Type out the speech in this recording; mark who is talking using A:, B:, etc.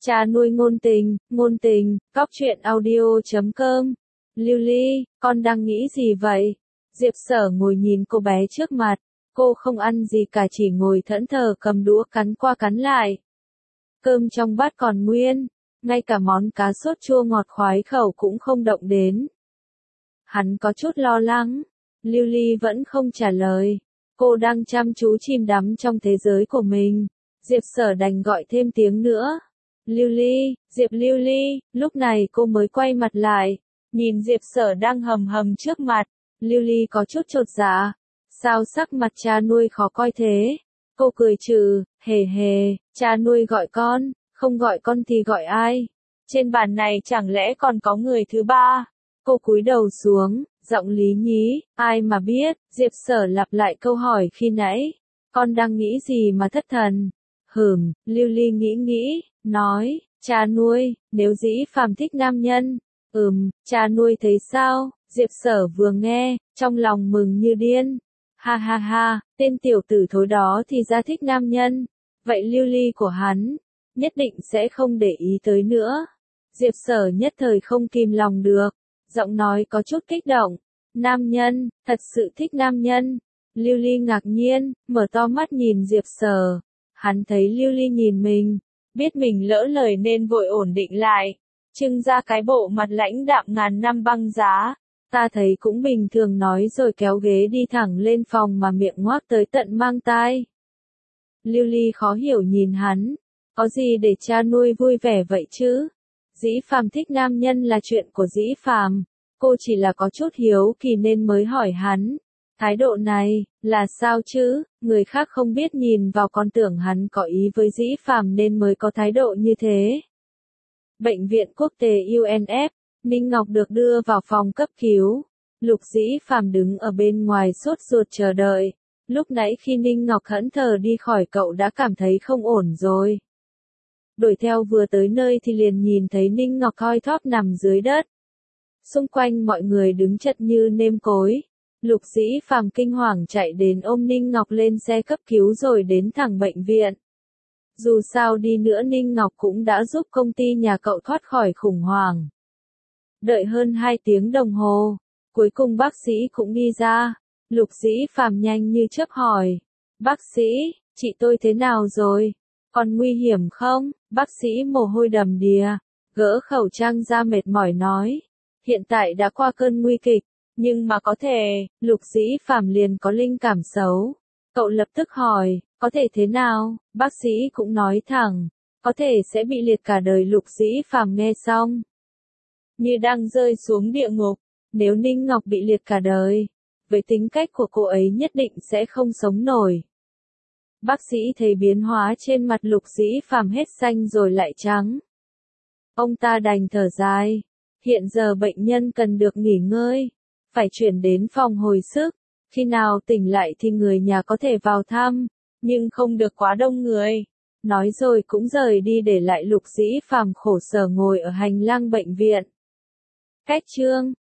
A: Cha nuôi ngôn tình, cóc truyện audio.com. Lưu Ly, con đang nghĩ gì vậy? Diệp Sở ngồi nhìn cô bé trước mặt, cô không ăn gì cả, chỉ ngồi thẫn thờ cầm đũa cắn qua cắn lại. Cơm trong bát còn nguyên, ngay cả món cá sốt chua ngọt khoái khẩu cũng không động đến. Hắn có chút lo lắng, Lưu Ly vẫn không trả lời, cô đang chăm chú chìm đắm trong thế giới của mình. Diệp Sở đành gọi thêm tiếng nữa. Lưu Ly, Lưu Ly, lúc này cô mới quay mặt lại, nhìn Diệp Sở đang hầm hầm trước mặt. Lưu Ly có chút chột dạ, sao sắc mặt cha nuôi khó coi thế? Cô cười trừ, hề hề, cha nuôi gọi con, không gọi con thì gọi ai? Trên bàn này chẳng lẽ còn có người thứ ba? Cô cúi đầu xuống, giọng lý nhí, ai mà biết? Diệp Sở lặp lại câu hỏi khi nãy, con đang nghĩ gì mà thất thần? Lưu Ly nghĩ, nói, cha nuôi, nếu Dĩ Phàm thích nam nhân, cha nuôi thấy sao? Diệp Sở vừa nghe, trong lòng mừng như điên. Ha ha ha, tên tiểu tử thối đó thì ra thích nam nhân. Vậy Lưu Ly của hắn, nhất định sẽ không để ý tới nữa. Diệp Sở nhất thời không kìm lòng được, giọng nói có chút kích động. Nam nhân, thật sự thích nam nhân. Lưu Ly ngạc nhiên, mở to mắt nhìn Diệp Sở. Hắn thấy Lưu Ly nhìn mình, biết mình lỡ lời nên vội ổn định lại, trưng ra cái bộ mặt lãnh đạm ngàn năm băng giá. Ta thấy cũng bình thường, nói rồi kéo ghế đi thẳng lên phòng mà miệng ngoác tới tận mang tai. Lưu Ly khó hiểu nhìn hắn, có gì để cha nuôi vui vẻ vậy chứ? Dĩ Phàm thích nam nhân là chuyện của Dĩ Phàm, cô chỉ là có chút hiếu kỳ nên mới hỏi hắn. Thái độ này, là sao chứ? Người khác không biết nhìn vào còn tưởng hắn có ý với Dĩ Phàm nên mới có thái độ như thế. Bệnh viện quốc tế UNF, Ninh Ngọc được đưa vào phòng cấp cứu. Lục Dĩ Phàm đứng ở bên ngoài sốt ruột chờ đợi. Lúc nãy khi Ninh Ngọc thẫn thờ đi khỏi cậu đã cảm thấy không ổn rồi. Đuổi theo vừa tới nơi thì liền nhìn thấy Ninh Ngọc thoi thóp nằm dưới đất. Xung quanh mọi người đứng chật như nêm cối. Lục Dĩ Phàm kinh hoàng chạy đến ôm Ninh Ngọc lên xe cấp cứu rồi đến thẳng bệnh viện. Dù sao đi nữa Ninh Ngọc cũng đã giúp công ty nhà cậu thoát khỏi khủng hoảng. Đợi hơn 2 tiếng đồng hồ, cuối cùng bác sĩ cũng đi ra. Lục Dĩ Phàm nhanh như chớp hỏi, bác sĩ, chị tôi thế nào rồi? Còn nguy hiểm không? Bác sĩ mồ hôi đầm đìa, gỡ khẩu trang ra mệt mỏi nói, hiện tại đã qua cơn nguy kịch, nhưng mà có thể. Lục Dĩ Phàm liền có linh cảm xấu. Cậu lập tức hỏi, có thể thế nào? Bác sĩ cũng nói thẳng, có thể sẽ bị liệt cả đời. Lục Dĩ Phàm nghe xong, như đang rơi xuống địa ngục. Nếu Ninh Ngọc bị liệt cả đời, với tính cách của cô ấy nhất định sẽ không sống nổi. Bác sĩ thấy biến hóa trên mặt Lục Dĩ Phàm hết xanh rồi lại trắng. Ông ta đành thở dài, hiện giờ bệnh nhân cần được nghỉ ngơi, phải chuyển đến phòng hồi sức, khi nào tỉnh lại thì người nhà có thể vào thăm, nhưng không được quá đông người. Nói rồi cũng rời đi để lại Lục Dĩ Phàm khổ sở ngồi ở hành lang bệnh viện. Cách chương